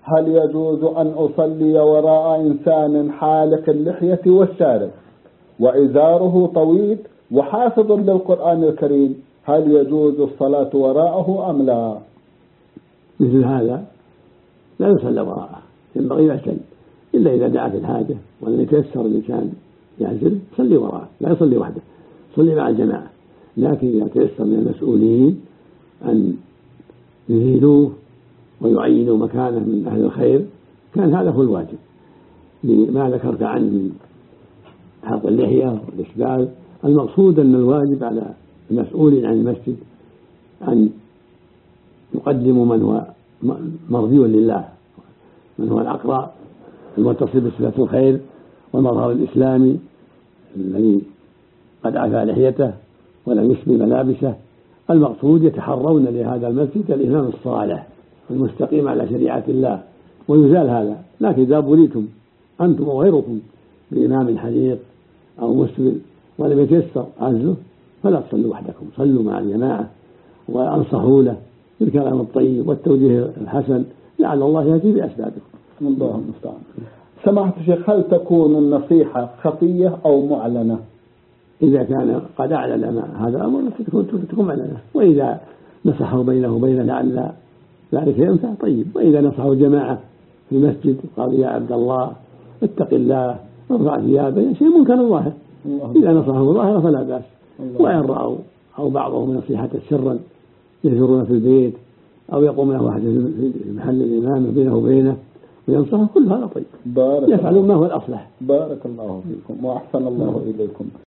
هل يجوز أن أصلي وراء إنسان حالق اللحية والشارب وإزاره طويل وحافظ للقرآن الكريم، هل يجوز الصلاة وراءه أم لا؟ مثل هذا لا يصلى وراءه، ينبغي يعتل إلا إذا دعت الحاجة ولم يتيسر الإنسان يعزل صلي وراءه، لا يصلي وحده، صلي مع الجماعة. لكن إذا تيسر من المسؤولين أن يزيدوه ويعينوا مكانه من أهل الخير كان هذا هو الواجب، لما ذكرت عنه من حلق اللحية والإسبال. المقصود أن الواجب على المسؤول عن المسجد أن يقدموا من هو مرضي لله، من هو الأقرأ المتصل بصفة الخير والمظهر الإسلامي الذي قد عفى لحيته ولم يسبل ملابسه. المقصود يتحرون لهذا المسجد الإمام الصالح المستقيم على شريعة الله ويزال هذا. لكن إذا بليتم أنتم وغيركم بإمام حليق أو مسبل ولم يتيسر عزله فلا تصلوا وحدكم، صلوا مع الجماعة وأنصحوا له بالكلام الطيب والتوجيه الحسن لعل الله يهدي بأسبابكم. الله المستعان. سماحة الشيخ، هل تكون النصيحة خفية أو معلنة؟ إذا كان قد أعلن هذا الأمر تكون معلنة، وإذا نصحوا بينه وبين لعل ذلك ينفع طيب، وإذا نصحوا جماعة في المسجد قالوا يا عبد الله اتق الله ارفع ثيابك شيء منكر ظاهر، إذا نصحه ظاهرا فلا بأس. وإن رأوا أو بعضهم نصيحة سرا يجرون في البيت أو يقوم له واحد في محل الإمام بينه وبينه وينصحه كل هذا طيب، يفعلون ما هو الأصلح. بارك الله فيكم وأحسن الله إليكم.